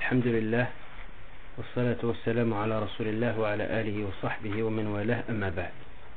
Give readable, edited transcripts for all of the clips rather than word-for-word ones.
الحمد لله والصلاة والسلام على رسول الله وعلى آله وصحبه ومن والاه، أما بعد.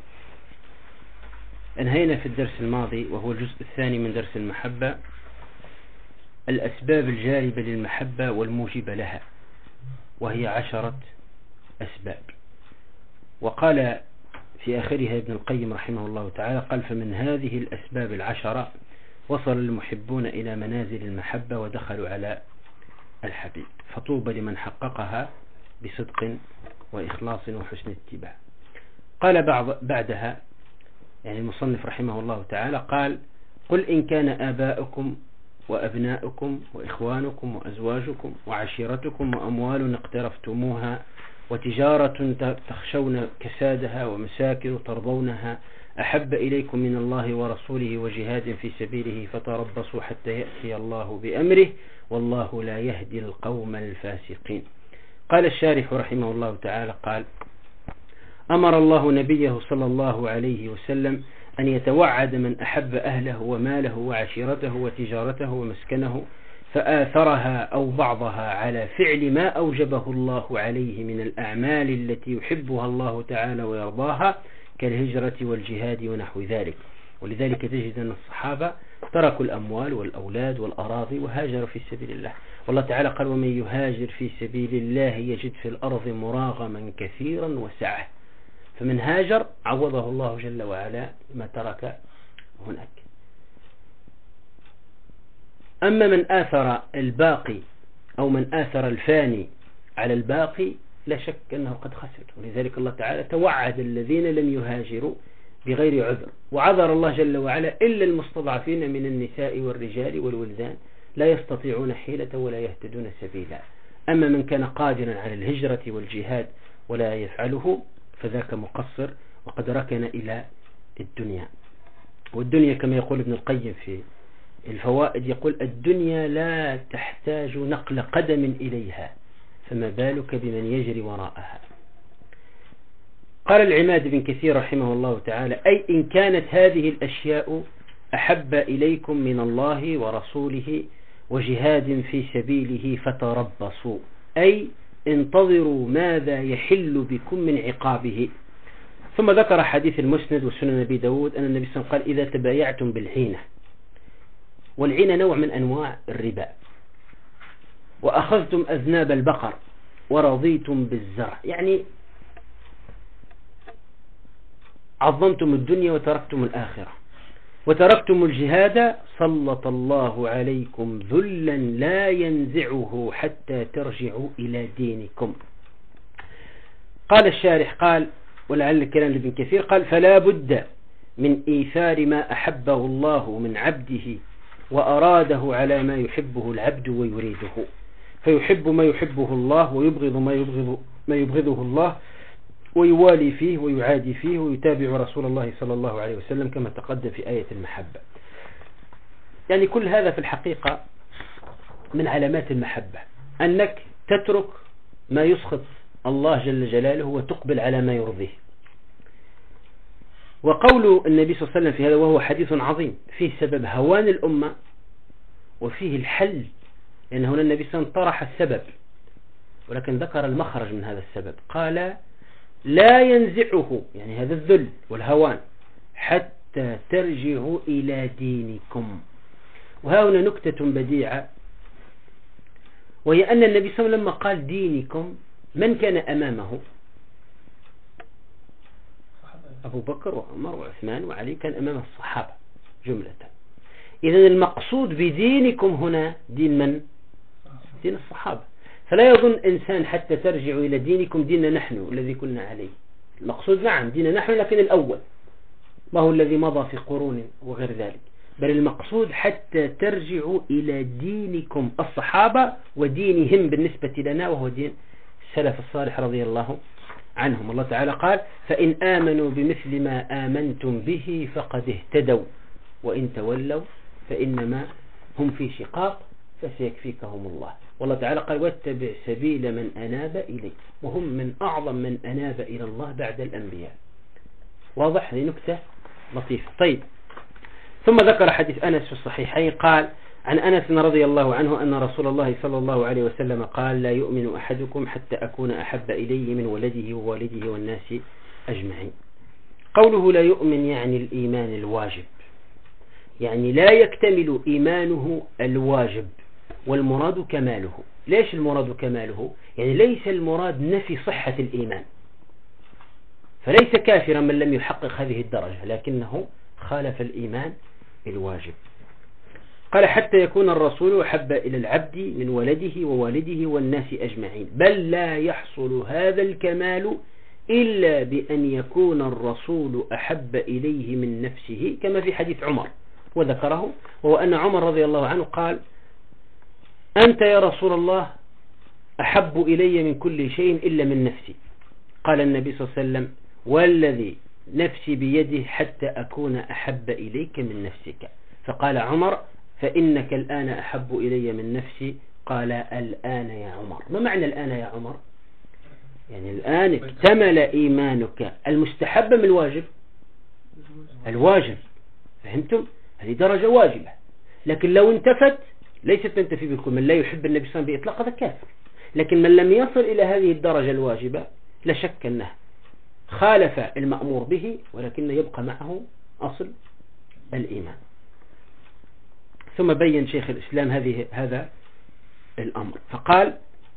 انهينا في الدرس الماضي وهو الجزء الثاني من درس المحبة الأسباب الجالبة للمحبة والموجبة لها، وهي 10 أسباب. وقال في آخرها ابن القيم رحمه الله تعالى، قال: فمن هذه الأسباب 10 وصل المحبون إلى منازل المحبة ودخلوا على الحبيب، فطوبى لمن حققها بصدق وإخلاص وحسن اتباع. قال بعدها يعني المصنف رحمه الله تعالى، قال: قل إن كان آباؤكم وأبناؤكم وإخوانكم وأزواجكم وعشيرتكم وأموال اقترفتموها وتجارة تخشون كسادها ومساكن ترضونها أحب إليكم من الله ورسوله وجهاد في سبيله فتربصوا حتى يأتي الله بأمره والله لا يهدي القوم الفاسقين. قال الشارح رحمه الله تعالى، قال: أمر الله نبيه صلى الله عليه وسلم أن يتوعد من أحب أهله وماله وعشيرته وتجارته ومسكنه فآثرها أو بعضها على فعل ما أوجبه الله عليه من الأعمال التي يحبها الله تعالى ويرضاها كالهجرة والجهاد ونحو ذلك. ولذلك تجد أن الصحابة تركوا الأموال والأولاد والأراضي وهاجروا في سبيل الله. والله تعالى قال: ومن يهاجر في سبيل الله يجد في الأرض مراغما كثيرا وسعة. فمن هاجر عوضه الله جل وعلا ما ترك هناك. أما من آثر الباقي أو من آثر الفاني على الباقي لا شك أنه قد خسر. ولذلك الله تعالى توعد الذين لم يهاجروا بغير عذر، وعذر الله جل وعلا إلا المستضعفين من النساء والرجال والولدان لا يستطيعون حيلة ولا يهتدون سبيلا. أما من كان قادرا على الهجرة والجهاد ولا يفعله فذاك مقصر وقد ركن إلى الدنيا. والدنيا كما يقول ابن القيم في الفوائد، يقول: الدنيا لا تحتاج نقل قدم إليها فما بالك بمن يجري وراءها. قال العماد بن كثير رحمه الله تعالى: أي إن كانت هذه الأشياء أحب إليكم من الله ورسوله وجهاد في سبيله فتربصوا، أي انتظروا ماذا يحل بكم من عقابه. ثم ذكر حديث المسند وسنن أبي داود أن النبي صلى الله عليه وسلم قال: إذا تبايعتم بالعينة، والعينة نوع من أنواع الربا، وأخذتم أذناب البقر ورضيتم بالزرع، يعني عظمتم الدنيا وتركتم الآخرة وتركتم الجهاد، سلط الله عليكم ذلا لا ينزعه حتى ترجعوا إلى دينكم. قال الشارح، قال ولعل الكلام لابن كثير، قال: فلا بد من إيثار ما أحبه الله من عبده وأراده على ما يحبه العبد ويريده، فيحب ما يحبه الله ويبغض ما يبغضه الله، ويوالي فيه ويعادي فيه ويتابع رسول الله صلى الله عليه وسلم كما تقدم في آية المحبة. يعني كل هذا في الحقيقة من علامات المحبة، أنك تترك ما يسخط الله جل جلاله وتقبل على ما يرضيه. وقول النبي صلى الله عليه وسلم في هذا وهو حديث عظيم فيه سبب هوان الأمة وفيه الحل، لأن هنا النبي صلى الله عليه وسلم طرح السبب ولكن ذكر المخرج من هذا السبب. قال: لا ينزعه، يعني هذا الذل والهوان، حتى ترجعوا إلى دينكم. وها هنا نكتة بديعة، وهي أن النبي صلى الله عليه وسلم لما قال دينكم من كان أمامه؟ أبو بكر وعمر وعثمان وعلي، كان أمام الصحابة جملة. إذن المقصود بدينكم هنا دين من؟ دين الصحابة. فلا يظن إنسان حتى ترجعوا إلى دينكم ديننا نحن الذي كنا عليه. المقصود نعم ديننا نحن، لكن الأول ما هو الذي مضى في قرون وغير ذلك، بل المقصود حتى ترجعوا إلى دينكم الصحابة ودينهم بالنسبة لنا وهو دين السلف الصالح رضي الله عنهم. الله تعالى قال: فإن آمنوا بمثل ما آمنتم به فقد اهتدوا وإن تولوا فإنما هم في شقاق فسيكفيكهم الله. والله تعالى قال: واتبع سبيل من أناب إليه، وهم من أعظم من أناب إلى الله بعد الأنبياء. واضح؟ هذه نكتة لطيفة. طيب، ثم ذكر حديث أنس في الصحيحين، قال: عن أنس رضي الله عنه أن رسول الله صلى الله عليه وسلم قال لا يؤمن أحدكم حتى أكون أحب إليه من ولده ووالده والناس أجمعين. قوله لا يؤمن يعني الإيمان الواجب، يعني لا يكتمل إيمانه الواجب، والمراد كماله. ليش المراد كماله؟ يعني ليس المراد نفي صحة الإيمان، فليس كافرا من لم يحقق هذه الدرجة، لكنه خالف الإيمان الواجب. قال حتى يكون الرسول أحب إلى العبد من ولده ووالده والناس أجمعين، بل لا يحصل هذا الكمال إلا بأن يكون الرسول أحب إليه من نفسه، كما في حديث عمر وذكره، وهو أن عمر رضي الله عنه قال أنت يا رسول الله أحب إلي من كل شيء إلا من نفسي. قال النبي صلى الله عليه وسلم والذي نفسي بيده حتى أكون أحب إليك من نفسك. فقال عمر فإنك الآن أحب إلي من نفسي. قال الآن يا عمر. ما معنى الآن يا عمر؟ يعني الآن اكتمل إيمانك المستحب من الواجب، الواجب، فهمتم؟ هذه درجة واجبة، لكن لو انتفت ليست تنتفي بالكل. من لا يحب النبي صلى الله عليه وسلم بإطلاق هذا كافر، لكن من لم يصل إلى هذه الدرجة الواجبة لا شك أنه خالف المأمور به، ولكن يبقى معه أصل الإيمان. ثم بين شيخ الإسلام هذا الأمر، فقال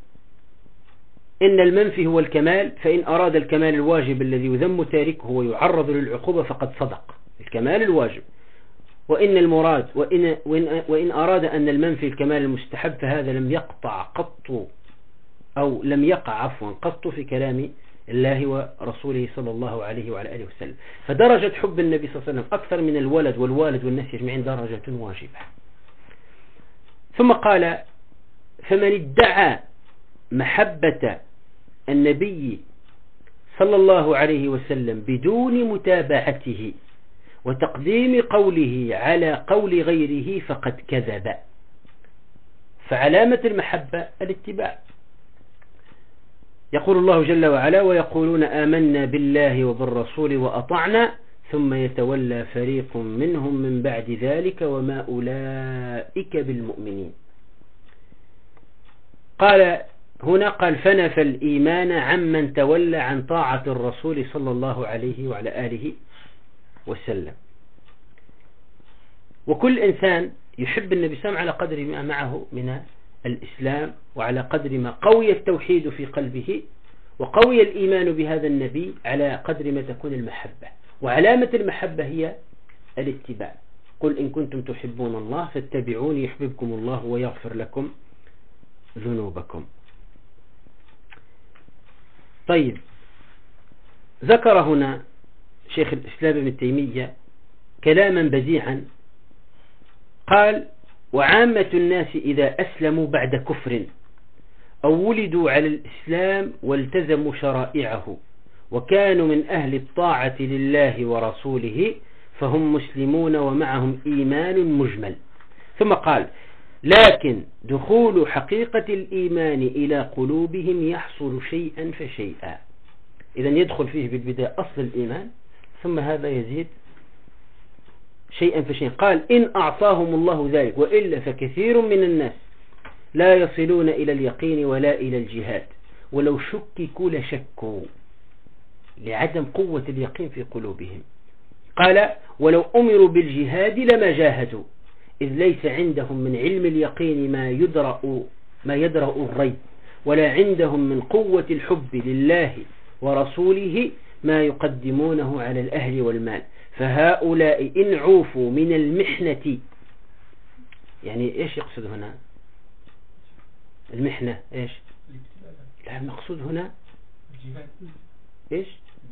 إن المنفي هو الكمال، فإن أراد الكمال الواجب الذي يذم تاركه ويعرض للعقوبة فقد صدق، الكمال الواجب. وإن المراد وإن أراد أن المنفي الكمال المستحب فهذا لم يقطع قط أو لم يقع عفوا قط في كلام الله ورسوله صلى الله عليه وعلى آله وسلم. فدرجة حب النبي صلى الله عليه وسلم أكثر من الولد والوالد والناس أجمعين درجة واجبة. ثم قال فمن ادعى محبة النبي صلى الله عليه وسلم بدون متابعته وتقديم قوله على قول غيره فقد كذب. فعلامة المحبة الاتباع. يقول الله جل وعلا ويقولون آمنا بالله وبالرسول وأطعنا ثم يتولى فريق منهم من بعد ذلك وما أولئك بالمؤمنين. قال هنا قال فنفى الإيمان عمن تولى عن طاعة الرسول صلى الله عليه وعلى آله وسلم. وكل إنسان يحب النبي صلى الله عليه وسلم على قدر ما معه من الإسلام، وعلى قدر ما قوي التوحيد في قلبه وقوي الإيمان بهذا النبي على قدر ما تكون المحبة. وعلامة المحبة هي الاتباع. قل إن كنتم تحبون الله فاتبعوني يحببكم الله ويغفر لكم ذنوبكم. طيب، ذكر هنا شيخ الإسلام ابن تيمية كلاما بديعا، قال وعامة الناس إذا أسلموا بعد كفر أو ولدوا على الإسلام والتزموا شرائعه وكانوا من أهل الطاعة لله ورسوله فهم مسلمون ومعهم إيمان مجمل. ثم قال لكن دخول حقيقة الإيمان إلى قلوبهم يحصل شيئا فشيئا. إذن يدخل فيه بالبداية أصل الإيمان، ثم هذا يزيد شيئا فشيئا. قال إن أعطاهم الله ذلك، وإلا فكثير من الناس لا يصلون إلى اليقين ولا إلى الجهاد ولو شككوا لشكوا لعدم قوة اليقين في قلوبهم. قال ولو أمروا بالجهاد لما جاهدوا إذ ليس عندهم من علم اليقين ما يدرأ الريب، ولا عندهم من قوة الحب لله ورسوله ما يقدمونه على الأهل والمال. فهؤلاء إن عوفوا من المحنة، يعني إيش يقصد هنا المحنة؟ إيش لا المقصود هنا إيش؟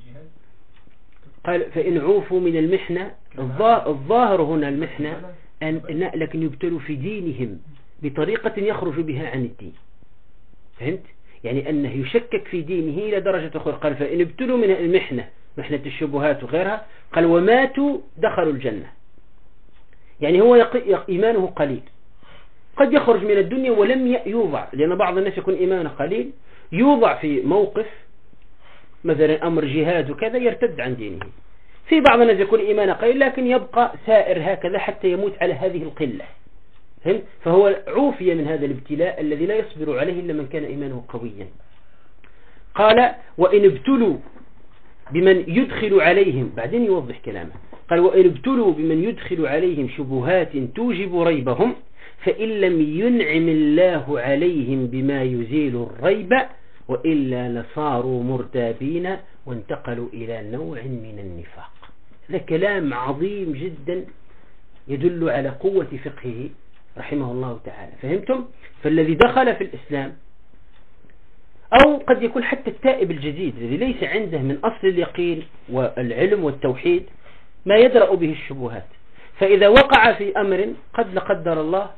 قال فإن عوفوا من المحنة، الظاهر هنا المحنة لكن يبتلوا في دينهم بطريقة يخرج بها عن الدين. فهمت؟ يعني أنه يشكك في دينه إلى درجة أخرى. قال فإن ابتلوا من المحنة، محنة الشبهات وغيرها، قال وماتوا دخلوا الجنة. يعني هو إيمانه قليل، قد يخرج من الدنيا ولم يوضع، لأن بعض الناس يكون إيمانه قليل يوضع في موقف مثلا أمر جهاد وكذا يرتد عن دينه. في بعض الناس يكون إيمانه قليل لكن يبقى سائر هكذا حتى يموت على هذه القلة. فهو عوفي من هذا الابتلاء الذي لا يصبر عليه إلا من كان إيمانه قويا. قال وإن ابتلوا بمن يدخل عليهم، بعدين يوضح كلامه، قال وإن ابتلوا بمن يدخل عليهم شبهات توجب ريبهم فإن لم ينعم الله عليهم بما يزيل الريب وإلا لصاروا مرتابين وانتقلوا إلى نوع من النفاق. هذا كلام عظيم جدا يدل على قوة فقهه رحمه الله تعالى. فهمتم؟ فالذي دخل في الإسلام أو قد يكون حتى التائب الجديد الذي ليس عنده من أصل اليقين والعلم والتوحيد ما يدرأ به الشبهات، فإذا وقع في أمر قد لا قدر الله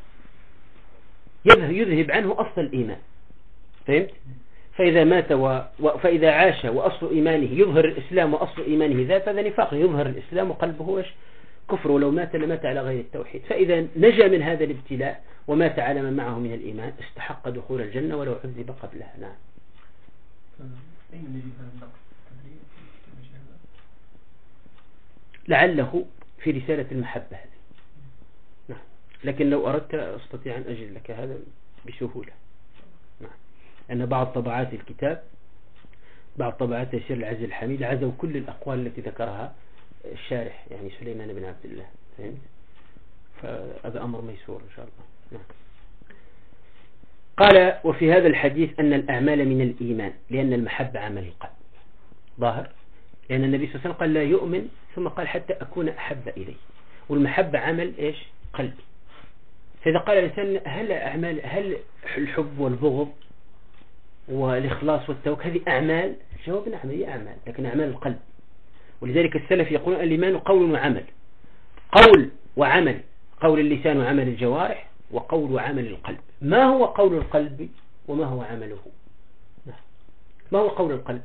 يذهب عنه أصل الإيمان. فهمت؟ فإذا مات فإذا عاش وأصل إيمانه يظهر الإسلام وأصل إيمانه ذات، هذا نفاق، يظهر الإسلام وقلبه كفر، ولو مات لمات على غير التوحيد. فإذا نجا من هذا الابتلاء ومات على ما معه من الإيمان استحق دخول الجنة ولو عذب قبلها. نعم. لعله في رسالة المحبة هذه. نعم. لكن لو أردت أستطيع أن أجل لك هذا بسهولة. نعم. أن بعض طبعات الكتاب، بعض طبعات تيسير العزيز الحميد، عزوا كل الأقوال التي ذكرها الشارح يعني سليمان بن عبد الله. فهمت؟ فهذا أمر ميسور إن شاء الله. نعم. قال وفي هذا الحديث أن الأعمال من الإيمان لأن المحبة عمل القلب ظاهر، لأن النبي صلى الله عليه وسلم قال لا يؤمن ثم قال حتى أكون أحب إليه، والمحبة عمل إيش؟ قلب. فإذا قال الإنسان هل الحب والبغض والإخلاص والتوكل هذه أعمال؟ جواب نعم هي أعمال، لكن أعمال القلب. ولذلك السلف يقولون الإيمان قول وعمل، قول وعمل، قول اللسان وعمل الجوارح، وقول وعمل القلب. ما هو قول القلب وما هو عمله؟ ما هو قول القلب؟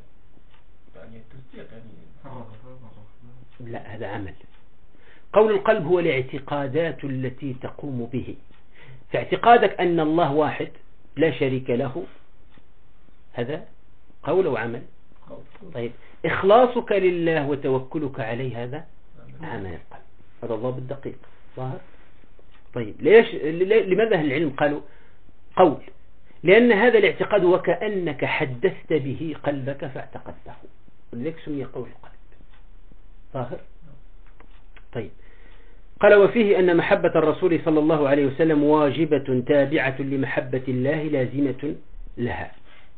لا، هذا عمل. قول القلب هو الاعتقادات التي تقوم به. فاعتقادك أن الله واحد لا شريك له هذا قول وعمل. طيب إخلاصك لله وتوكلك عليه هذا عمل القلب. هذا الضابط الدقيق ظاهر. طيب لماذا العلم قالوا قول؟ لأن هذا الاعتقاد وكأنك حدثت به قلبك فاعتقدته، ولذلك سمي قول القلب ظاهر. طيب قال وفيه أن محبة الرسول صلى الله عليه وسلم واجبة تابعة لمحبة الله لازمة لها.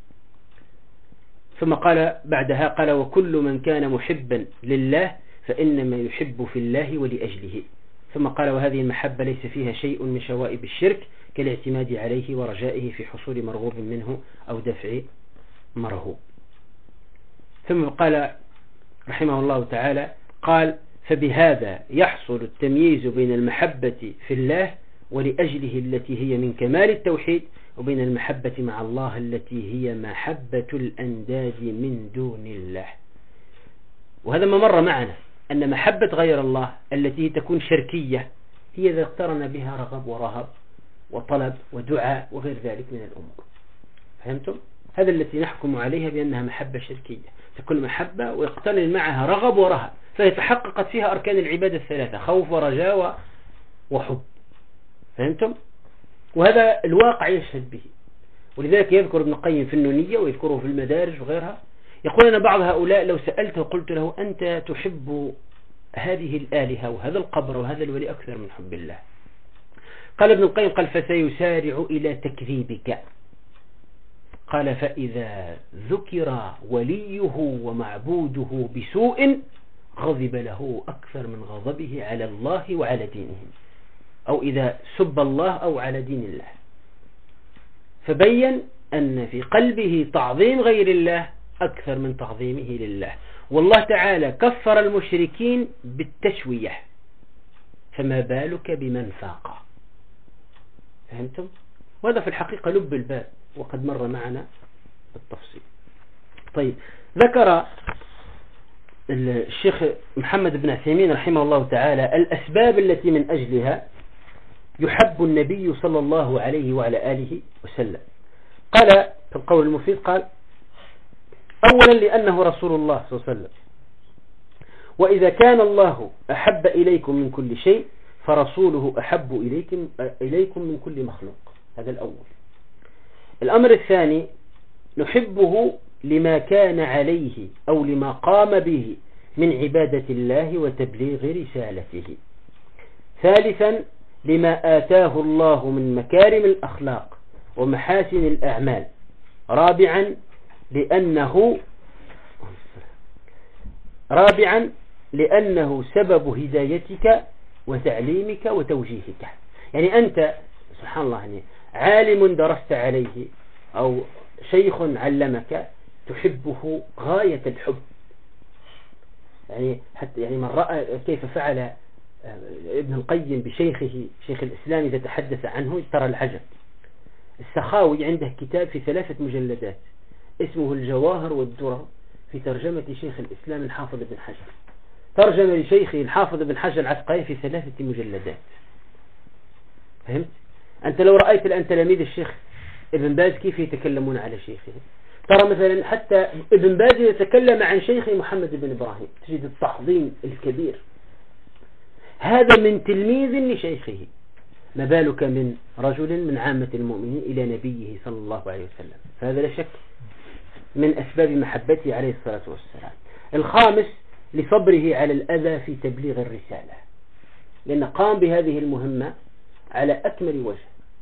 ثم قال بعدها قال وكل من كان محبا لله فإنما يحب في الله ولأجله. ثم قال وهذه المحبة ليس فيها شيء من شوائب الشرك كالاعتماد عليه ورجائه في حصول مرغوب منه أو دفع مرهوب. ثم قال رحمه الله تعالى قال فبهذا يحصل التمييز بين المحبة في الله ولأجله التي هي من كمال التوحيد وبين المحبة مع الله التي هي محبة الأنداد من دون الله. وهذا ما مر معنا أن محبة غير الله التي تكون شركية هي إذا اقترن بها رغب ورهب وطلب ودعاء وغير ذلك من الأمور. فهمتم؟ هذا التي نحكم عليها بأنها محبة شركية، تكون محبة ويقترن معها رغب ورهب فيتحققت فيها أركان العبادة الثلاثة خوف ورجاء وحب. فهمتم؟ وهذا الواقع يشهد به. ولذلك يذكر ابن القيم في النونية ويذكره في المدارج وغيرها، يقول أن بعض هؤلاء لو سألته قلت له أنت تحب هذه الآلهة وهذا القبر وهذا الولي أكثر من حب الله. قال ابن القيم قال فسيسارع إلى تكذيبك. قال فإذا ذكر وليه ومعبوده بسوء غضب له أكثر من غضبه على الله وعلى دينه، أو إذا سب الله أو على دين الله. فبين أن في قلبه تعظيم غير الله أكثر من تعظيمه لله. والله تعالى كفر المشركين بالتشوية، فما بالك بمن فاق. فهمتم؟ وهذا في الحقيقة لب الباب وقد مر معنا بالتفصيل. طيب ذكر الشيخ محمد بن عثيمين رحمه الله تعالى الأسباب التي من أجلها يحب النبي صلى الله عليه وعلى آله وسلم. قال في القول المفيد قال أولا لأنه رسول الله صلى الله عليه وسلم، وإذا كان الله أحب إليكم من كل شيء فرسوله أحب إليكم من كل مخلوق. هذا الأول. الأمر الثاني نحبه لما كان عليه أو لما قام به من عبادة الله وتبليغ رسالته. ثالثا لما آتاه الله من مكارم الأخلاق ومحاسن الأعمال. رابعا لأنه سبب هدايتك وتعليمك وتوجيهك. يعني أنت سبحان الله يعني عالم درست عليه أو شيخ علمك تحبه غاية الحب. يعني حتى يعني من رأى كيف فعل ابن القيم بشيخه شيخ الإسلام إذا تحدث عنه ترى العجب. السخاوي عنده كتاب في 3 مجلدات اسمه الجواهر والدرر في ترجمة شيخ الإسلام الحافظ بن حجر. ترجم لشيخه الحافظ بن حجر العسقلاني في 3 مجلدات. فهمت؟ أنت لو رأيت الآن تلاميذ الشيخ ابن باز كيف يتكلمون على شيخه، ترى مثلا حتى ابن باز يتكلم عن شيخه محمد بن إبراهيم تجد التعظيم الكبير. هذا من تلميذ لشيخه، ما بالك من رجل من عامة المؤمنين إلى نبيه صلى الله عليه وسلم. فهذا لا شك من أسباب محبته عليه الصلاة والسلام. الخامس لصبره على الأذى في تبليغ الرسالة، لأنه قام بهذه المهمة على أكمل وجه.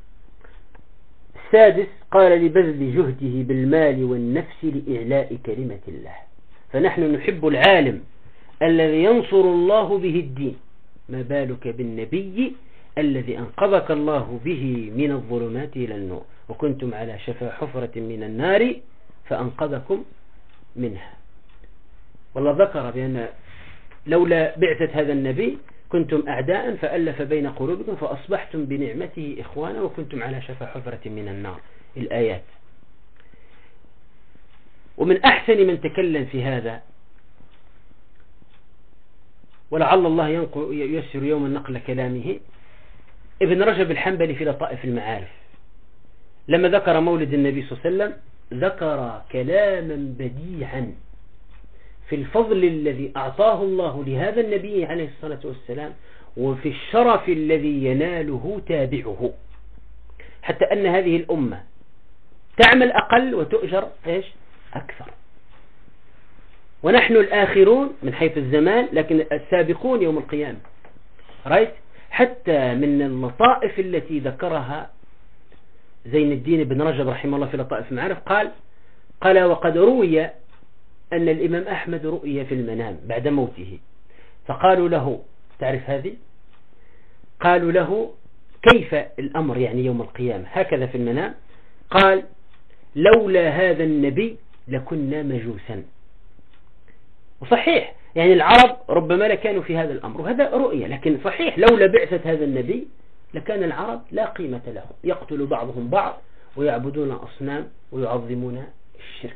السادس قال لبذل جهده بالمال والنفس لإعلاء كلمة الله. فنحن نحب العالم الذي ينصر الله به الدين، ما بالك بالنبي الذي أنقذك الله به من الظلمات إلى النور، وكنتم على شفا حفرة من النار فأنقذكم منها. والله ذكر بأن لولا بعثة هذا النبي كنتم أعداء فألف بين قلوبكم فأصبحتم بنعمته إخوانا وكنتم على شفا حفرة من النار. الآيات. ومن أحسن من تكلم في هذا، ولعل الله ييسر يوم النقل كلامه، ابن رجب الحنبلي في لطائف المعارف، لما ذكر مولد النبي صلى الله عليه وسلم ذكر كلاما بديعا في الفضل الذي أعطاه الله لهذا النبي عليه الصلاة والسلام، وفي الشرف الذي يناله تابعه، حتى أن هذه الأمة تعمل أقل وتؤجر إيش أكثر، ونحن الآخرون من حيث الزمان لكن السابقون يوم القيامة. رأيت حتى من اللطائف التي ذكرها زين الدين بن رجب رحمه الله في لطائف المعارف، قال وقد روي أن الإمام أحمد رؤي في المنام بعد موته، فقالوا له تعرف هذه؟ قالوا له كيف الأمر يعني يوم القيامة هكذا في المنام؟ قال لولا هذا النبي لكنا مجوسا. وصحيح يعني العرب ربما لكانوا في هذا الأمر، وهذا رؤية، لكن صحيح لولا بعثة هذا النبي لكان العرب لا قيمة لهم، يقتل بعضهم بعض ويعبدون أصنام ويعظمون الشرك.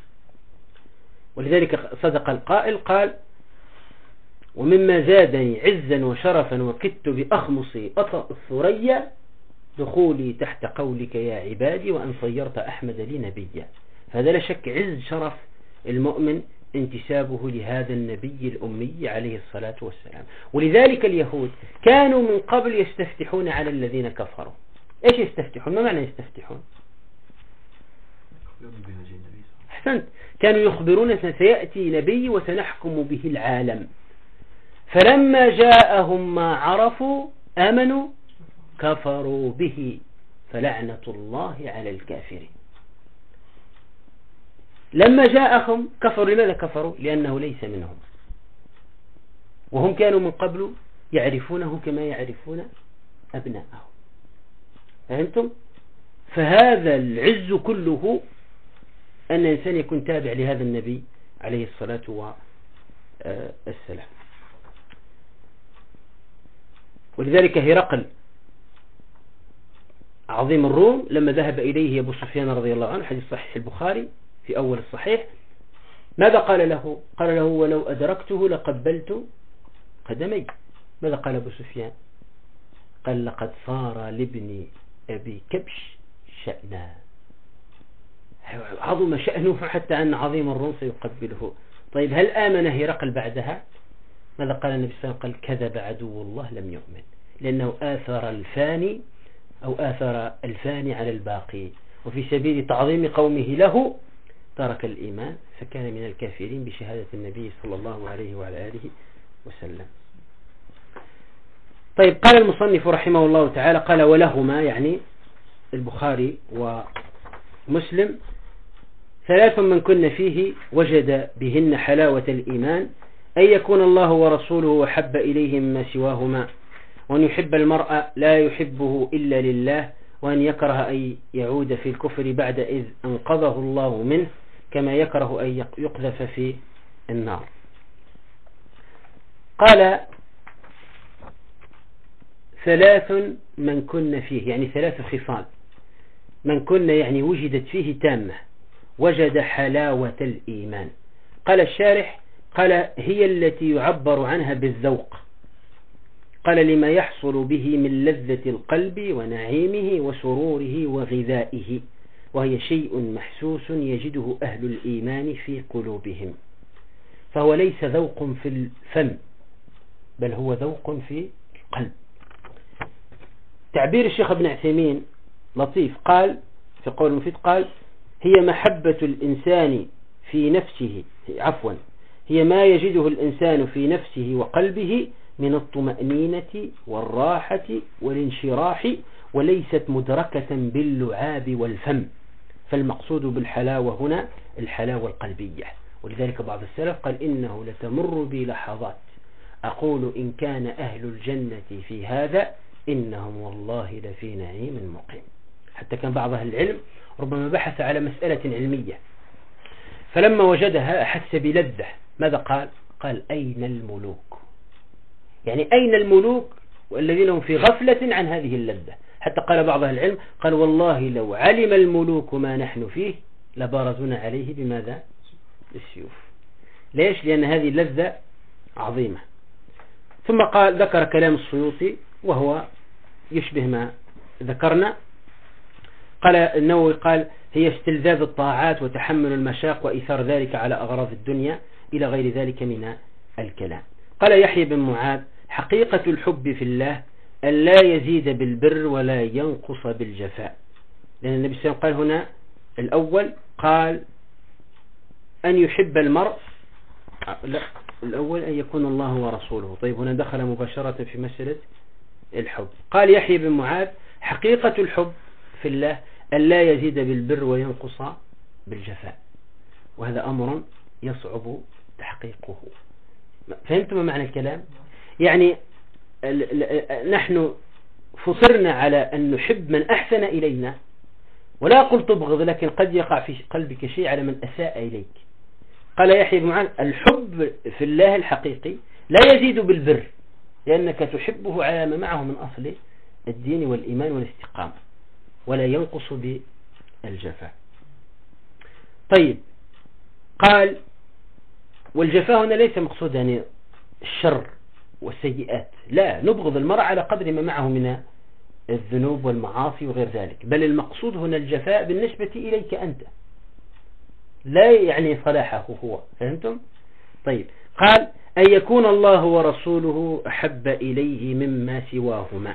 ولذلك صدق القائل قال ومما زادني عزا وشرفا وكدت بأخمصي أطأ الثريا دخولي تحت قولك يا عبادي وأن صيرت أحمد لي نبيا. هذا لا شك عز شرف المؤمن انتسابه لهذا النبي الأمي عليه الصلاة والسلام. ولذلك اليهود كانوا من قبل يستفتحون على الذين كفروا. ايش يستفتحون؟ ما معنى يستفتحون؟ أحسنت، كانوا يخبرون سيأتي نبي وسنحكم به العالم، فلما جاءهم ما عرفوا آمنوا كفروا به فلعنة الله على الكافرين. لما جاءهم كفروا. لماذا كفروا؟ لأنه ليس منهم، وهم كانوا من قبل يعرفونه كما يعرفون أبناءهم. فهمتم؟ فهذا العز كله أن الإنسان يكون تابع لهذا النبي عليه الصلاة والسلام. ولذلك هرقل عظيم الروم لما ذهب إليه أبو سفيان رضي الله عنه، حديث صحيح البخاري في أول الصحيح، ماذا قال له؟ قال له ولو أدركته لقبلت قدمي. ماذا قال أبو سفيان؟ قال لقد صار لابن أبي كبش شأنا، عظم شأنه حتى أن عظيم الروم سيقبله. طيب هل آمن هرقل بعدها؟ ماذا قال النبي صلى الله عليه وسلم؟ قال كذب عدو الله لم يؤمن. لأنه آثر الفاني أو آثر الفاني على الباقي، وفي سبيل تعظيم قومه له ترك الإيمان فكان من الكافرين بشهادة النبي صلى الله عليه وعلى آله وسلم. طيب، قال المصنف رحمه الله تعالى قال ولهما يعني البخاري ومسلم: 3 من كن فيه وجد بهن حلاوة الإيمان: أن يكون الله ورسوله أحب إليه مما سواهما، وأن يحب المرء لا يحبه إلا لله، وأن يكره أن يعود في الكفر بعد إذ أنقذه الله منه، كما يكره أن يقذف في النار. قال 3 من كن فيه يعني 3 خصال، من كن يعني وجدت فيه تامة، وجد حلاوة الإيمان. قال الشارح قال هي التي يعبر عنها بالذوق، قال لما يحصل به من لذة القلب ونعيمه وسروره وغذائه، وهي شيء محسوس يجده أهل الإيمان في قلوبهم، فهو ليس ذوق في الفم بل هو ذوق في القلب. تعبير الشيخ ابن عثيمين لطيف، قال في قول المفيد قال هي محبة الإنسان في نفسه، هي ما يجده الإنسان في نفسه وقلبه من الطمأنينة والراحة والانشراح، وليست مدركة باللعاب والفم، فالمقصود بالحلاوة هنا الحلاوة القلبية. ولذلك بعض السلف قال إنه لتمر بي لحظات أقول إن كان أهل الجنة في هذا إنهم والله لفي نعيم مقيم. حتى كان بعض أهل العلم ربما بحث على مسألة علمية فلما وجدها أحس بلذة، ماذا قال؟ قال أين الملوك؟ يعني أين الملوك والذين هم في غفلة عن هذه اللذة؟ حتى قال بعض أهل العلم قال والله لو علم الملوك ما نحن فيه لبارزونا عليه بماذا؟ بالسيوف. ليش؟ لأن هذه اللذة عظيمة. ثم قال ذكر كلام السيوطي وهو يشبه ما ذكرنا. قال النووي قال هي استلذاذ الطاعات وتحمل المشاق وإيثار ذلك على أغراض الدنيا إلى غير ذلك من الكلام. قال يحيى بن معاذ حقيقة الحب في الله أن لا يزيد بالبر ولا ينقص بالجفاء، لأن النبي صلى الله عليه وسلم قال هنا الأول قال أن يحب المرء، لا الأول أن يكون الله ورسوله. طيب هنا دخل مباشرة في مسألة الحب. قال يحيى بن معاذ حقيقة الحب في الله أن لا يزيد بالبر وينقص بالجفاء، وهذا أمر يصعب تحقيقه. فهمتم ما معنى الكلام؟ يعني نحن فصرنا على أن نحب من أحسن إلينا، ولا أقول تبغض، لكن قد يقع في قلبك شيء على من أساء إليك. قال يحيى بن معاذ الحب في الله الحقيقي لا يزيد بالبر، لأنك تحبه على ما معه من أصل الدين والإيمان والاستقامة، ولا ينقص بالجفاء. طيب قال والجفاء هنا ليس مقصود يعني الشر والسيئات، لا، نبغض المرء على قدر ما معه من الذنوب والمعاصي وغير ذلك، بل المقصود هنا الجفاء بالنسبة إليك أنت، لا يعني صلاحه هو. فهمتم؟ طيب قال أن يكون الله ورسوله أحب إليه مما سواهما.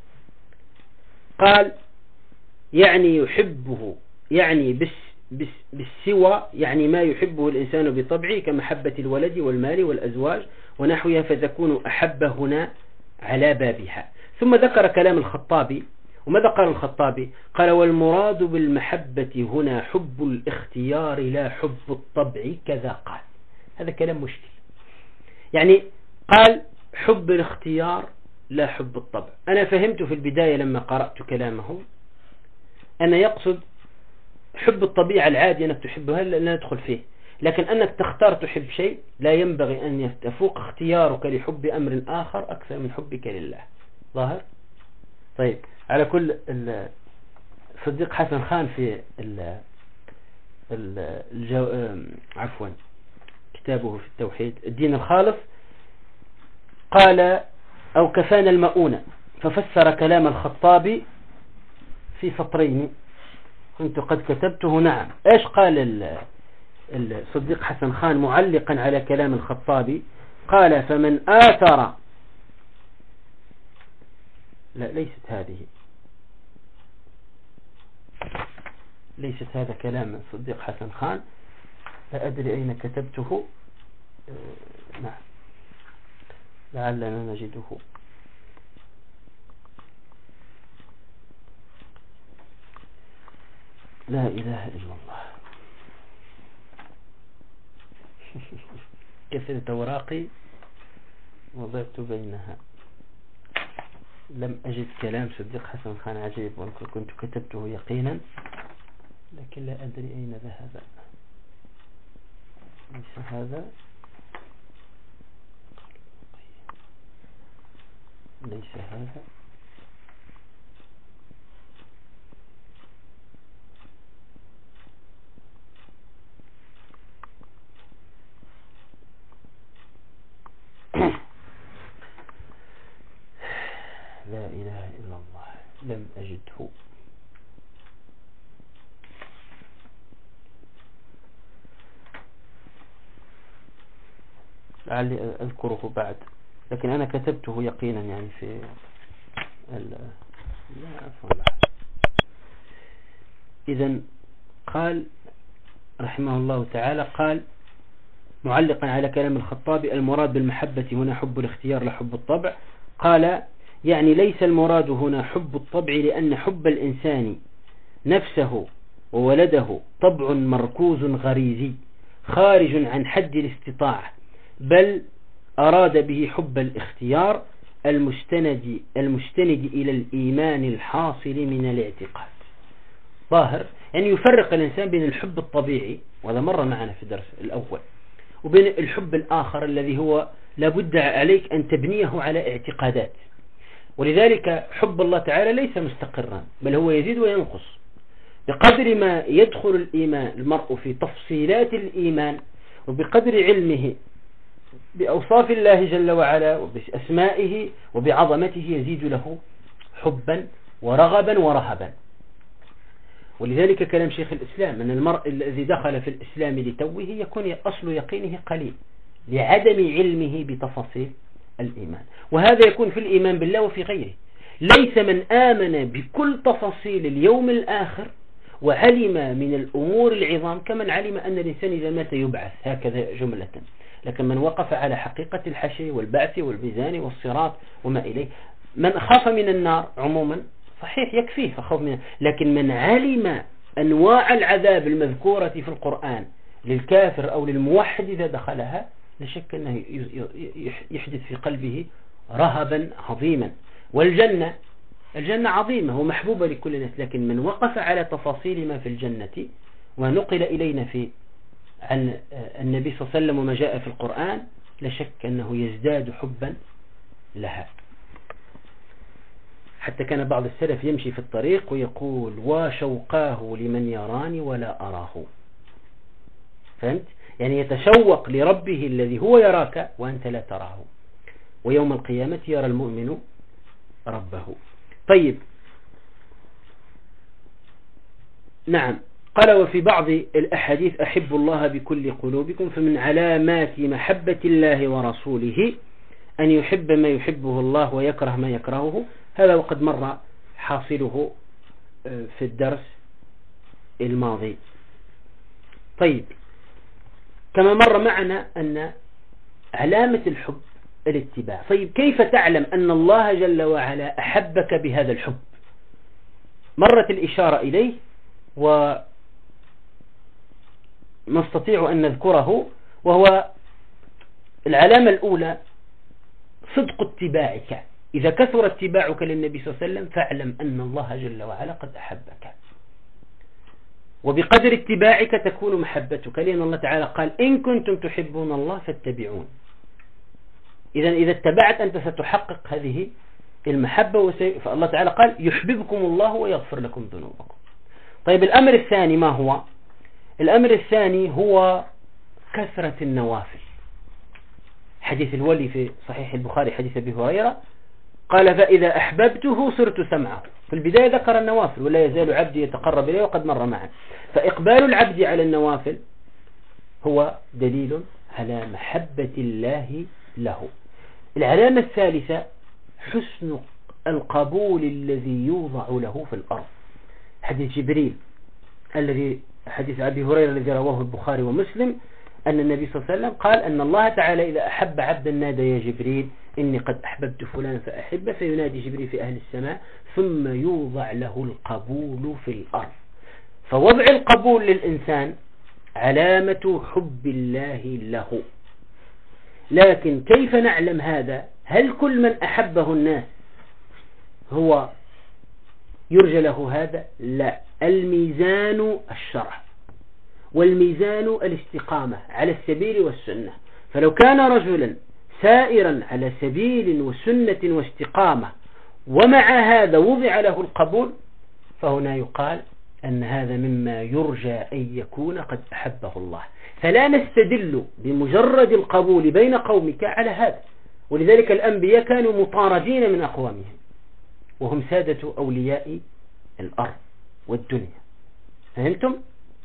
قال يعني يحبه يعني بالسوى، يعني ما يحبه الإنسان بطبعه كمحبة الولد والمال والأزواج ونحوها، فتكون أحب هنا على بابها. ثم ذكر كلام الخطابي، وماذا قال الخطابي؟ قال والمراد بالمحبة هنا حب الاختيار لا حب الطبع كذا. قال هذا كلام مشكل، يعني قال حب الاختيار لا حب الطبع. أنا فهمت في البداية لما قرأت كلامه أن يقصد حب الطبيعة العادية أنك تحبها لا ندخل فيه، لكن أنك تختار تحب شيء لا ينبغي أن يفوق اختيارك لحب أمر آخر أكثر من حبك لله. ظاهر؟ طيب على كل صديق حسن خان في كتابه في التوحيد الدين الخالص قال أو كفانا المؤونة، ففسر كلام الخطابي في سطرين كنت قد كتبته. نعم، ايش قال الصديق حسن خان معلقا على كلام الخطابي؟ قال فمن آثر لا، ليست هذا كلام صديق حسن خان، لا أدري أين كتبته. نعم، لعلنا نجده. لا إله إلا الله. كثرة أوراقي وضعت بينها، لم أجد كلام صديق حسن خان عجيب، وكنت كتبته يقينا، لكن لا أدري أين ذهب. ليس هذا، ليس هذا. لا إله إلا الله، لم أجده. لعلي أذكره بعد، لكن أنا كتبته يقينا يعني في لا عفوا. إذن قال رحمه الله تعالى، قال معلقا على كلام الخطابي: المراد بالمحبة هنا حب الاختيار لا حب الطبع. قال: يعني ليس المراد هنا حب الطبع، لأن حب الإنسان نفسه وولده طبع مركوز غريزي خارج عن حد الاستطاعة، بل أراد به حب الاختيار المستند إلى الإيمان الحاصل من الاعتقاد. ظاهر يعني يفرق الإنسان بين الحب الطبيعي، وهذا مر معنا في الدرس الأول، وبين الحب الآخر الذي هو لابد عليك أن تبنيه على اعتقادات. ولذلك حب الله تعالى ليس مستقرا، بل هو يزيد وينقص بقدر ما يدخل الإيمان المرء في تفصيلات الإيمان، وبقدر علمه بأوصاف الله جل وعلا وبأسمائه وبعظمته يزيد له حبا ورغبا ورهبا. ولذلك كلام شيخ الإسلام أن المرء الذي دخل في الإسلام لتوه يكون أصل يقينه قليل لعدم علمه بتفاصيل الإيمان، وهذا يكون في الإيمان بالله وفي غيره. ليس من آمن بكل تفاصيل اليوم الآخر وعلم من الأمور العظام كمن علم أن الإنسان إذا مات يبعث، هكذا جملة. لكن من وقف على حقيقة الحشر والبعث والميزان والصراط وما إليه، من خاف من النار عموما صحيح يكفيه فخوف منها، لكن من علم أنواع العذاب المذكورة في القرآن للكافر أو للموحد إذا دخلها، لا شك أنه يحدث في قلبه رهبا عظيما. والجنة عظيمة ومحبوبة لكل الناس، لكن من وقف على تفاصيل ما في الجنة ونقل إلينا عن النبي صلى الله عليه وسلم وما جاء في القرآن، لا شك أنه يزداد حبا لها. حتى كان بعض السلف يمشي في الطريق ويقول: وشوقاه لمن يراني ولا أراه. فهمت؟ يعني يتشوق لربه الذي هو يراك وأنت لا تراه، ويوم القيامة يرى المؤمن ربه. طيب، نعم. قال: وفي بعض الأحاديث: أحب الله بكل قلوبكم، فمن علامات محبة الله ورسوله أن يحب ما يحبه الله ويكره ما يكرهه. هذا وقد مر حاصله في الدرس الماضي. طيب، كما مر معنا أن علامة الحب الاتباع. طيب، كيف تعلم أن الله جل وعلا أحبك بهذا الحب؟ مرت الإشارة إليه، وما نستطيع أن نذكره، وهو العلامة الأولى صدق اتباعك. إذا كثر اتباعك للنبي صلى الله عليه وسلم فاعلم أن الله جل وعلا قد أحبك، وبقدر اتباعك تكون محبتك، لأن الله تعالى قال: إن كنتم تحبون الله فاتبعون. إذا اتبعت أنت ستحقق هذه المحبة، فالله تعالى قال: يحببكم الله ويغفر لكم ذنوبكم. طيب، الأمر الثاني ما هو؟ الأمر الثاني هو كثرة النوافل. حديث الولي في صحيح البخاري، حديث أبي هريرة، قال: فإذا أحببته صرت سمعه. في البداية ذكر النوافل: ولا يزال عبدي يتقرب إليه، وقد مر معه. فإقبال العبد على النوافل هو دليل على محبة الله له. العلامة الثالثة حسن القبول الذي يوضع له في الأرض. حديث جبريل الذي حديث أبي هريرة الذي رواه البخاري ومسلم أن النبي صلى الله عليه وسلم قال أن الله تعالى إذا أحب عبدا نادى يا جبريل إني قد أحببت فلان فأحبه، فينادي جبريل في أهل السماء ثم يوضع له القبول في الأرض. فوضع القبول للإنسان علامة حب الله له. لكن كيف نعلم هذا؟ هل كل من أحبه الناس هو يرجى له هذا؟ لا. الميزان الشرع، والميزان الاستقامة على السبيل والسنة. فلو كان رجلا سائرا على سبيل وسنة واستقامة ومع هذا وضع له القبول، فهنا يقال أن هذا مما يرجى أن يكون قد أحبه الله. فلا نستدل بمجرد القبول بين قومك على هذا. ولذلك الأنبياء كانوا مطاردين من أقوامهم، وهم سادة أولياء الأرض والدنيا. فهمتم؟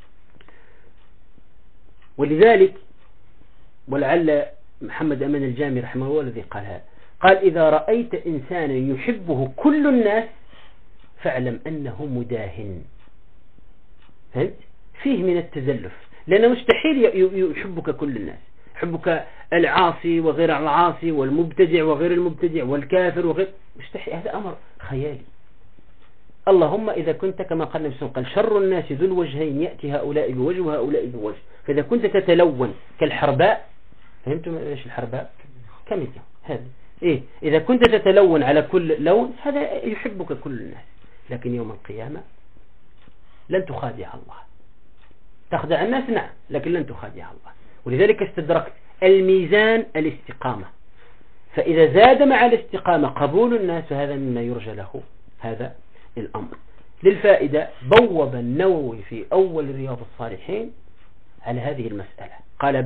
ولذلك ولعل محمد أمان الجامي رحمه الله الذي قال هذا، قال إذا رأيت إنسانا يحبه كل الناس فاعلم أنه مداهن. فهمت؟ فيه من التزلف، لأنه مستحيل يحبك كل الناس. يحبك العاصي وغير العاصي، والمبتدع وغير المبتدع، والكافر وغير، مستحيل. هذا أمر خيالي. اللهم إذا كنت كما قال النبي صلى الله عليه وسلم شر الناس ذو الوجهين يأتي هؤلاء بوجه وهؤلاء بوجه. فإذا كنت تتلون كالحرباء، فهمتم ايش الحرباء؟ كمية هذا إيه؟ إذا كنت تتلون على كل لون هذا يحبك كل الناس، لكن يوم القيامة لن تخادع الله. تخدع الناس نعم، لكن لن تخادع الله. ولذلك استدركت الميزان الاستقامة. فإذا زاد مع الاستقامة قبول الناس، فهذا مما يرجى له هذا الأمر. للفائدة بوب النووي في أول رياض الصالحين على هذه المسألة، قال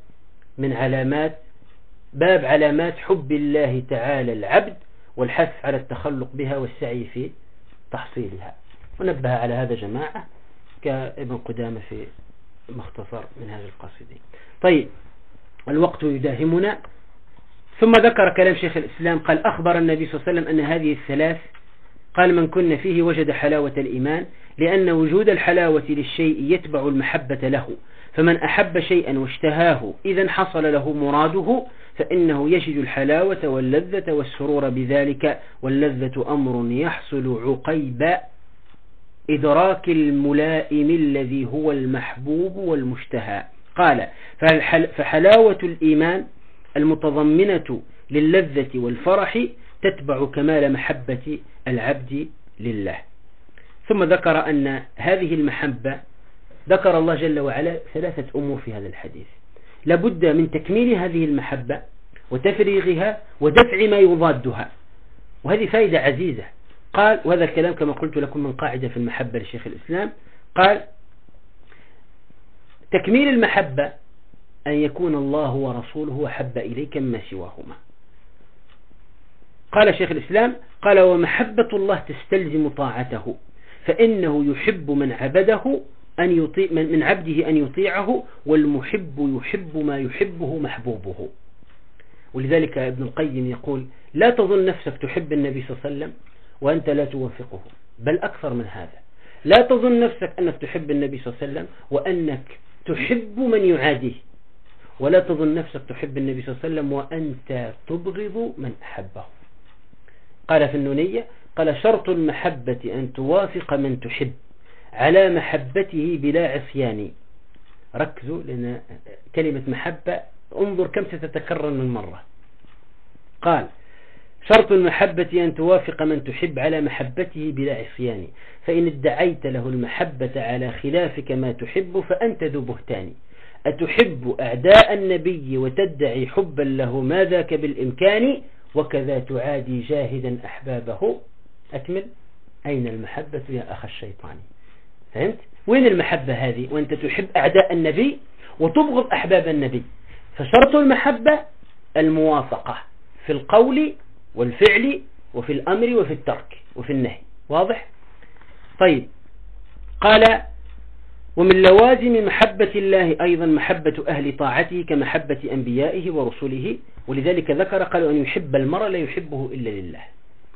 باب علامات حب الله تعالى العبد، والحث على التخلق بها والسعي في تحصيلها. ونبه على هذا جماعة كابن قدامة في مختصر من هذه القصيدة. طيب الوقت يداهمنا، ثم ذكر كلام شيخ الإسلام قال أخبر النبي صلى الله عليه وسلم أن هذه الثلاث قال من كن فيه وجد حلاوة الإيمان، لأن وجود الحلاوة للشيء يتبع المحبة له، فمن أحب شيئا واشتهاه إذا حصل له مراده فإنه يجد الحلاوة واللذة والسرور بذلك، واللذة أمر يحصل عقيب إدراك الملائم الذي هو المحبوب والمشتهى. قال فحلاوة الإيمان المتضمنة للذة والفرح تتبع كمال محبة العبد لله. ثم ذكر أن هذه المحبة ذكر الله جل وعلا ثلاثة أمور في هذا الحديث، لابد من تكميل هذه المحبة وتفريغها ودفع ما يضادها، وهذه فائدة عزيزة. قال، وهذا الكلام كما قلت لكم من قاعدة في المحبة لشيخ الإسلام، قال تكميل المحبة أن يكون الله ورسوله أحب إليك مما سواهما. قال شيخ الإسلام قال ومحبة الله تستلزم طاعته، فإنه يحب من عبده أن يطيع من عبده أن يطيعه، والمحب يحب ما يحبه محبوبه. ولذلك ابن القيم يقول لا تظن نفسك تحب النبي صلى الله عليه وسلم وأنت لا توافقه، بل أكثر من هذا، لا تظن نفسك أنك تحب النبي صلى الله عليه وسلم وأنك تحب من يعاديه، ولا تظن نفسك تحب النبي صلى الله عليه وسلم وأنت تبغض من أحبه. قال في النونية قال شرط المحبة أن توافق من تحب على محبته بلا عصيان. ركزوا لأن كلمة محبة انظر كم ستتكرر من مرة. قال شرط المحبة أن توافق من تحب على محبته بلا عصيان، فإن ادعيت له المحبة على خلافك ما تحب فأنت ذو بهتان. أتحب أعداء النبي وتدعي حبا له ما ذاك بالإمكان، وكذا تعادي جاهدا أحبابه. أكمل. أين المحبة يا أخ الشيطان؟ فهمت؟ وين المحبة هذه وأنت تحب أعداء النبي وتبغض أحباب النبي؟ فشرط المحبة الموافقة في القول والفعل وفي الأمر وفي الترك وفي النهي. واضح؟ طيب قال ومن لوازم محبة الله أيضا محبة أهل طاعته كمحبة أنبيائه ورسله، ولذلك ذكر قالوا أن يحب المرء لا يحبه إلا لله.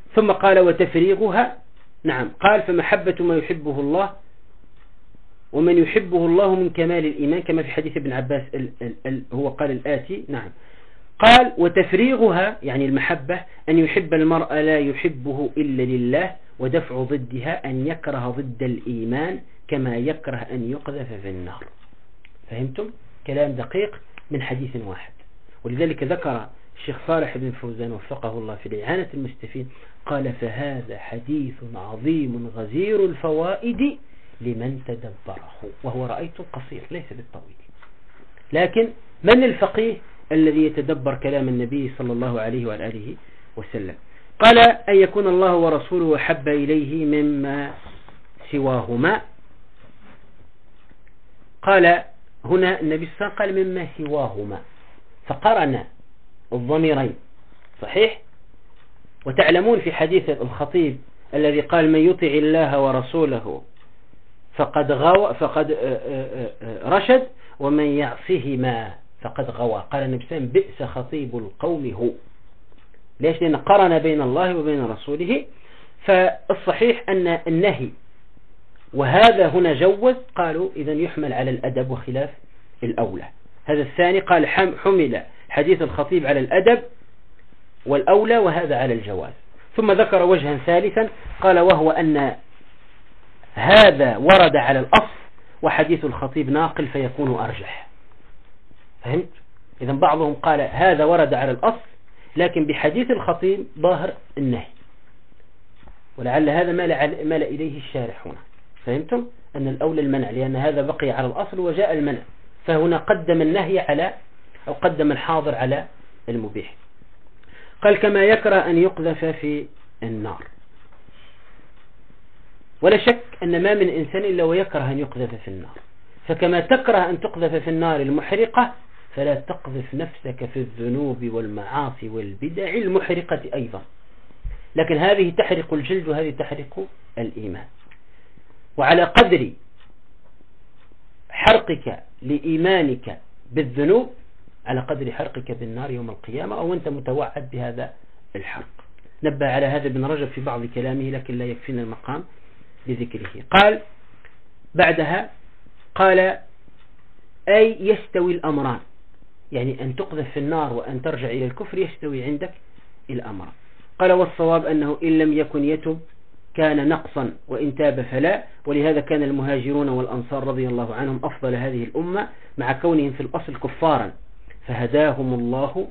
ثم قال وتفريغها. نعم، قال فمحبة ما يحبه الله ومن يحبه الله من كمال الإيمان، كما في حديث ابن عباس هو قال الآتي. نعم، قال وتفريغها يعني المحبة أن يحب المرء لا يحبه إلا لله، ودفع ضدها أن يكره ضد الإيمان كما يكره أن يقذف في النار. فهمتم؟ كلام دقيق من حديث واحد. ولذلك ذكر الشيخ صالح بن فوزان وفقه الله في الإعانة المستفيد قال فهذا حديث عظيم غزير الفوائد لمن تدبره، وهو رأيت قصير ليس بالطويل. لكن من الفقيه الذي يتدبر كلام النبي صلى الله عليه وآله وسلم؟ قال أن يكون الله ورسوله أحب إليه مما سواهما. قال هنا النبي صلى الله عليه وسلم قال مما سواهما، فقرن الضميرين. صحيح؟ وتعلمون في حديث الخطيب الذي قال من يطع الله ورسوله فقد رشد ومن يعصهما فقد غوى. قال النبي صلى الله عليه وسلم بئس خطيب القوم هو. ليش؟ لأن قرن بين الله وبين رسوله. فالصحيح أن النهي وهذا هنا جوز، قالوا إذن يحمل على الأدب وخلاف الأولى. هذا الثاني قال حمل حديث الخطيب على الأدب والأولى، وهذا على الجواز. ثم ذكر وجها ثالثا قال وهو أن هذا ورد على الأصل وحديث الخطيب ناقل فيكون أرجح. فهمت؟ إذن بعضهم قال هذا ورد على الأصل لكن بحديث الخطيب ظاهر النهي، ولعل هذا مال إليه الشارح هنا. فهمتم؟ أن الأولى المنع لأن هذا بقي على الأصل وجاء المنع، فهنا قدم النهي على أو قدم الحاضر على المبيح. قال كما يكره أن يقذف في النار. ولا شك أن ما من إنسان إلا ويكره أن يقذف في النار، فكما تكره أن تقذف في النار المحرقة فلا تقذف نفسك في الذنوب والمعاصي والبدع المحرقة أيضا. لكن هذه تحرق الجلد وهذه تحرق الإيمان. وعلى قدر حرقك لإيمانك بالذنوب على قدر حرقك بالنار يوم القيامة، أو أنت متوعد بهذا الحرق. نبه على هذا ابن رجب في بعض كلامه لكن لا يكفينا المقام لذكره. قال بعدها قال أي يستوي الأمران، يعني أن تقذف في النار وأن ترجع إلى الكفر يستوي عندك الأمران. قال والصواب أنه إن لم يكن يتب كان نقصا وإن تاب فلا، ولهذا كان المهاجرون والأنصار رضي الله عنهم أفضل هذه الأمة مع كونهم في الأصل كفارا، فهداهم الله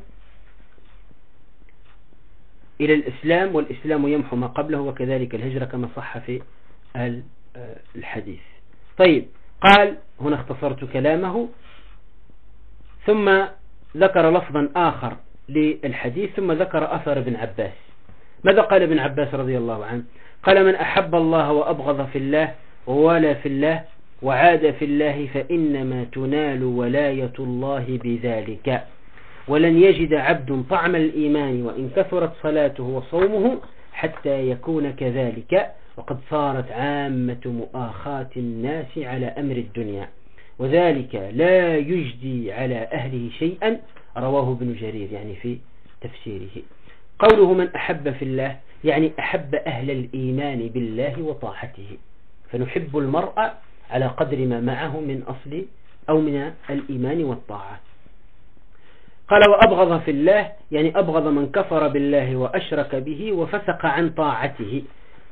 إلى الإسلام والإسلام يمحو ما قبله، وكذلك الهجرة كما صح في الحديث. طيب، قال هنا اختصرت كلامه ثم ذكر لفظا آخر للحديث ثم ذكر أثر ابن عباس. ماذا قال ابن عباس رضي الله عنه؟ قال من أحب الله وأبغض في الله ووالى في الله وعاد في الله فإنما تنال ولاية الله بذلك، ولن يجد عبد طعم الإيمان وإن كثرت صلاته وصومه حتى يكون كذلك، وقد صارت عامة مؤاخاة الناس على أمر الدنيا، وذلك لا يجدي على أهله شيئا. رواه ابن جرير يعني في تفسيره. قوله من أحب في الله يعني أحب أهل الإيمان بالله وطاعته، فنحب المرء على قدر ما معه من أصل أو من الإيمان والطاعة. قال وأبغض في الله يعني أبغض من كفر بالله وأشرك به وفسق عن طاعته.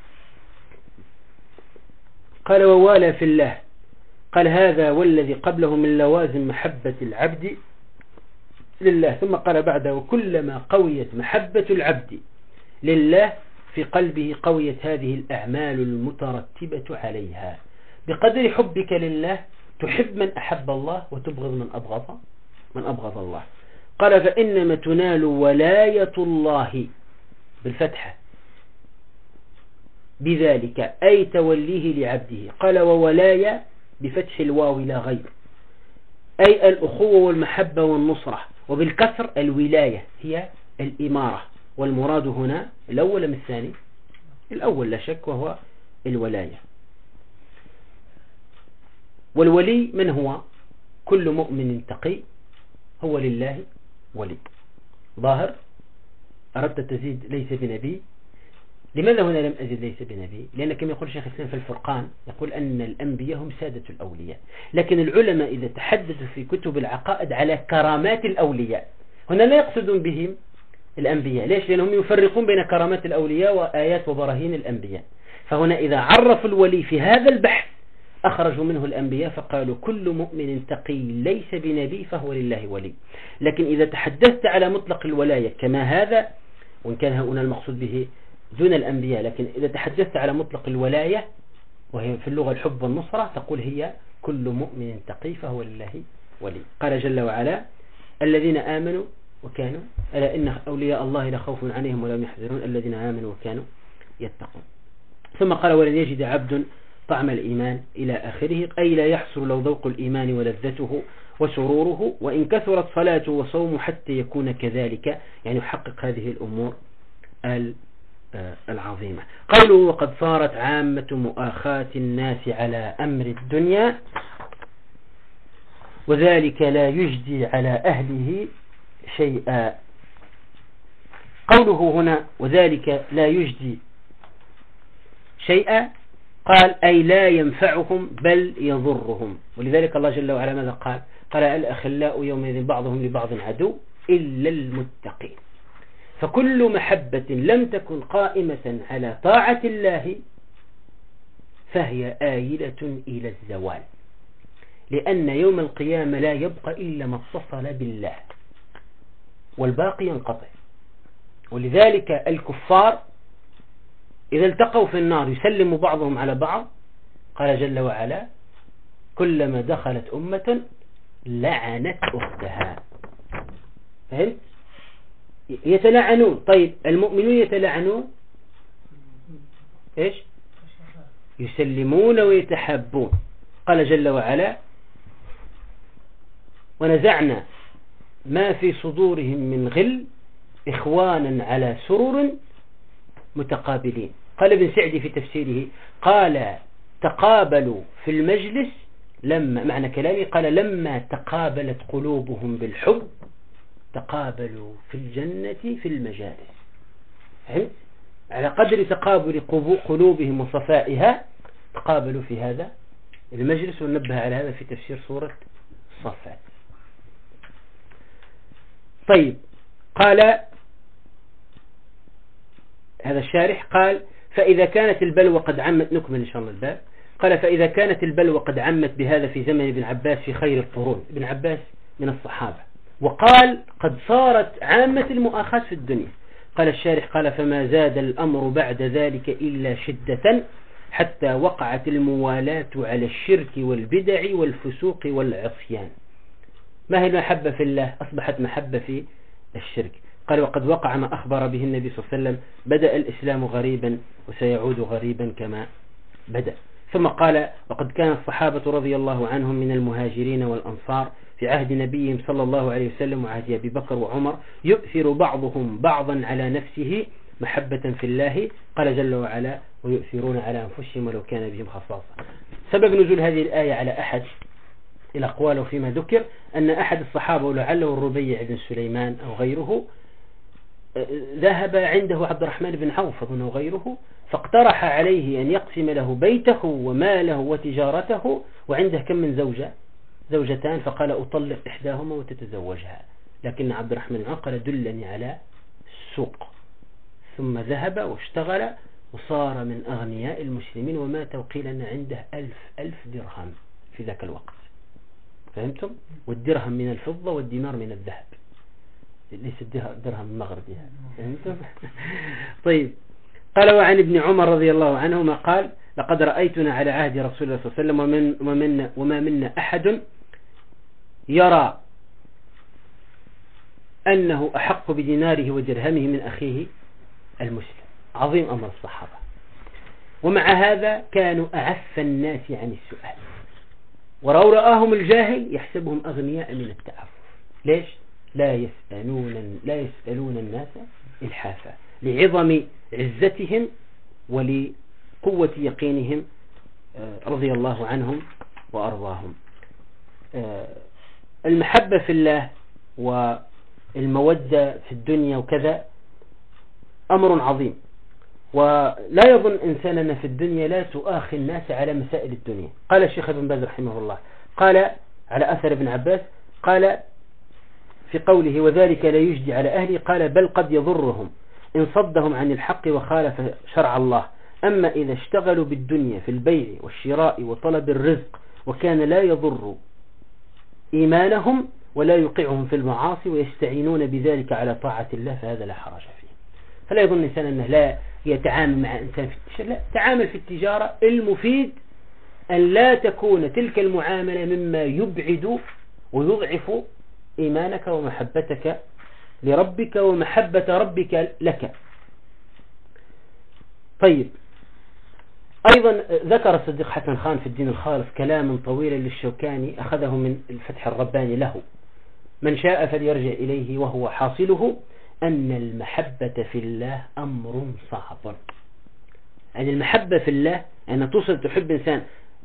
قال ووالى في الله قال هذا والذي قبله من لوازم محبة العبد لله، ثم قال بعده وكلما قويت محبة العبد لله في قلبه قويت هذه الأعمال المترتبة عليها. بقدر حبك لله تحب من أحب الله وتبغض من أبغض الله. قال فإنما تنال ولاية الله بالفتحة بذلك أي توليه لعبده. قال وولاية بفتح الواو لا غير، أي الأخوة والمحبة والنصرة، وبالكسر الولاية هي الإمارة، والمراد هنا الأول من الثاني؟ الأول لا شك وهو الولاية. والولي من هو؟ كل مؤمن تقي هو لله ولي. ظاهر أردت تزيد ليس بنبي لماذا هنا لم أجد ليس بنبي؟ لأن كما يقول شيخ الإسلام في الفرقان يقول أن الأنبياء هم سادة الأولياء، لكن العلماء إذا تحدثوا في كتب العقائد على كرامات الأولياء هنا لا يقصدون بهم الأنبياء. ليش؟ لأنهم يفرقون بين كرامات الأولياء وآيات وبراهين الأنبياء. فهنا إذا عرفوا الولي في هذا البحث أخرجوا منه الأنبياء فقالوا كل مؤمن تقي ليس بنبي فهو لله ولي. لكن إذا تحدثت على مطلق الولاية كما هذا، وإن كان هنا المقصود به دون الأنبياء، لكن إذا تحدثت على مطلق الولاية وهي في اللغة الحب والنصرة تقول هي كل مؤمن تقي فهو لله ولي. قال جل وعلا الذين آمنوا وكانوا ألا إن أولياء الله لا خوف عليهم ولا هم يحزنون الذين آمنوا وكانوا يتقون. ثم قال ولن يجد عبد طعم الإيمان إلى آخره، أي لا يحصل له ذوق الإيمان ولذته وسروره وإن كثرت صلاته وصومه حتى يكون كذلك، يعني يحقق هذه الأمور العظيمة. قوله وقد صارت عامة مؤاخاة الناس على أمر الدنيا وذلك لا يجدي على أهله شيئا. قوله هنا وذلك لا يجدي شيئا قال أي لا ينفعهم بل يضرهم. ولذلك الله جل وعلا ماذا قال؟ قال الأخلاء يومئذ بعضهم لبعض عدو إلا المتقين. فكل محبة لم تكن قائمة على طاعة الله فهي آيلة إلى الزوال، لأن يوم القيامة لا يبقى إلا ما اتصل بالله والباقي ينقطع. ولذلك الكفار إذا التقوا في النار يسلم بعضهم على بعض، قال جل وعلا كلما دخلت أمة لعنت أختها. فهمت؟ يتلعنون. طيب المؤمنون يتلعنون إيش؟ يسلمون ويتحابون. قال جل وعلا ونزعنا ما في صدورهم من غل إخوانا على سرر متقابلين. قال ابن سعدي في تفسيره قال تقابلوا في المجلس لما معنى كلامي قال لما تقابلت قلوبهم بالحب تقابلوا في الجنة في المجالس. فهمت؟ على قدر تقابل قلوبهم وصفائها تقابلوا في هذا المجلس. ونبه على هذا في تفسير سورة الصفات. طيب قال هذا الشارح قال فإذا كانت البلوى قد عمت، نكمل إن شاء الله الباب. قال فإذا كانت البلوى قد عمت بهذا في زمن ابن عباس في خير القرون، ابن عباس من الصحابة، وقال قد صارت عامة المؤاخاة في الدنيا. قال الشارح قال فما زاد الأمر بعد ذلك إلا شدة حتى وقعت الموالاة على الشرك والبدع والفسوق والعصيان. ما هي المحبة في الله؟ أصبحت محبة في الشرك. قال وقد وقع ما أخبر به النبي صلى الله عليه وسلم بدأ الإسلام غريبا وسيعود غريبا كما بدأ. ثم قال وقد كان الصحابة رضي الله عنهم من المهاجرين والأنصار في عهد نبيهم صلى الله عليه وسلم وعهد أبي بكر وعمر يؤثر بعضهم بعضا على نفسه محبة في الله. قال جل وعلا ويؤثرون على أنفسهم ولو كان بهم خصاصة. سبب نزول هذه الآية على أحد الأقوال فيما ذكر أن أحد الصحابة ولعله الربيع بن سليمان أو غيره ذهب عنده عبد الرحمن بن عوف أو غيره فاقترح عليه أن يقسم له بيته وماله وتجارته وعنده كم من زوجتان، فقال أطلق إحداهما وتتزوجها. لكن عبد الرحمن بن عوف قال دلني على السوق، ثم ذهب واشتغل وصار من أغنياء المسلمين ومات وقيل أن عنده 1000 درهم في ذاك الوقت. فهمتم؟ والدرهم من الفضة والدينار من الذهب، ليس الدرهم المغربي. فهمتم؟ طيب قال وعن ابن عمر رضي الله عنهما قال لقد رأيتنا على عهد رسول الله صلى الله عليه وسلم وما منا أحد يرى أنه أحق بديناره ودرهمه من أخيه المسلم. عظيم أمر الصحابة، ومع هذا كانوا أعف الناس عن السؤال، ولو رآهم الجاهل يحسبهم أغنياء من التعفف. ليش؟ لا يسألون الناس إلحافا، لعظم عزتهم ولقوة يقينهم رضي الله عنهم وأرضاهم. المحبة في الله والمودة في الدنيا وكذا أمر عظيم، ولا يظن إنسان أن في الدنيا لا تؤاخي الناس على مسائل الدنيا. قال الشيخ ابن باز رحمه الله قال على أثر ابن عباس قال في قوله وذلك لا يجدي على أهله قال بل قد يضرهم إن صدهم عن الحق وخالف شرع الله. أما إذا اشتغلوا بالدنيا في البيع والشراء وطلب الرزق وكان لا يضر إيمانهم ولا يوقعهم في المعاصي ويستعينون بذلك على طاعة الله فهذا لا حرج فيه. فلا يظن الإنسان أنه لا يتعامل مع إنسان في التجارة، لا، تعامل في التجارة المفيد أن لا تكون تلك المعاملة مما يبعد ويضعف إيمانك ومحبتك لربك ومحبة ربك لك. طيب، أيضا ذكر الصديق حسن خان في الدين الخالص كلاما طويلا للشوكاني أخذه من الفتح الرباني له: من شاء فليرجع إليه وهو حاصله أن المحبة في الله أمر صعب. يعني المحبة في الله أن توصل تحب إنسان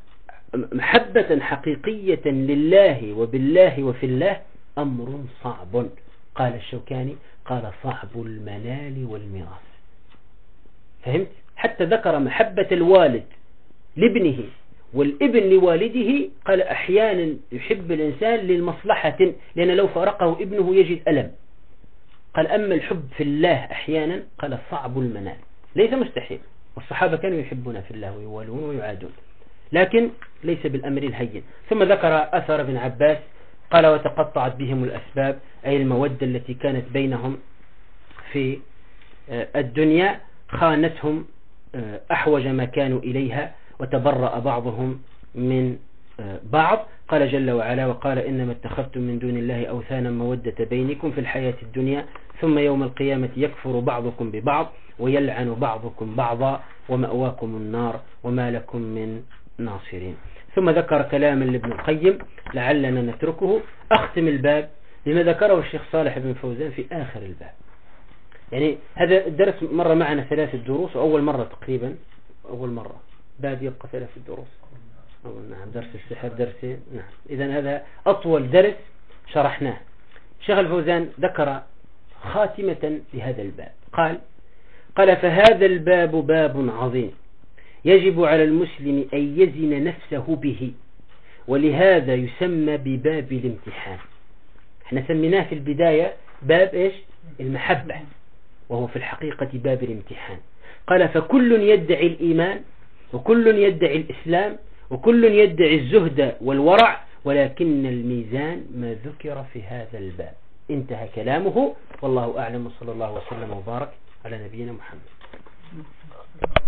محبة حقيقية لله وبالله وفي الله أمر صعب. قال الشوكاني قال صعب المنال والميراث. فهمت؟ حتى ذكر محبة الوالد لابنه والابن لوالده، قال أحيانا يحب الإنسان للمصلحة لأن لو فارقه ابنه يجد ألم. قال أما الحب في الله أحيانا قال صعب المنال، ليس مستحيل، والصحابة كانوا يحبون في الله ويوالون ويعادون، لكن ليس بالأمر الهين. ثم ذكر أثر ابن عباس قال وتقطعت بهم الأسباب، أي المودة التي كانت بينهم في الدنيا خانتهم أحوج ما كانوا إليها وتبرأ بعضهم من بعض. قال جل وعلا وقال إنما اتخذتم من دون الله أوثانا مودة بينكم في الحياة الدنيا ثم يوم القيامة يكفر بعضكم ببعض ويلعن بعضكم بعضا ومأواكم النار وما لكم من ناصرين. ثم ذكر كلاما لابن القيم لعلنا نتركه. أختم الباب لما ذكره الشيخ صالح بن فوزان في آخر الباب. يعني هذا الدرس مر معنا 3 دروس، وأول مرة تقريبا أول مرة باب يبقى 3 دروس. نعم، درس السحر درسين. نعم، إذن هذا أطول درس شرحناه. الشيخ الفوزان ذكر خاتمة لهذا الباب قال فهذا الباب باب عظيم يجب على المسلم أن يزن نفسه به، ولهذا يسمى بباب الامتحان. احنا سميناه في البداية باب إيش؟ المحبة، وهو في الحقيقة باب الامتحان. قال فكل يدعي الإيمان وكل يدعي الإسلام وكل يدعي الزهد والورع، ولكن الميزان ما ذكر في هذا الباب. انتهى كلامه، والله أعلم، وصلى الله وسلم وبارك على نبينا محمد.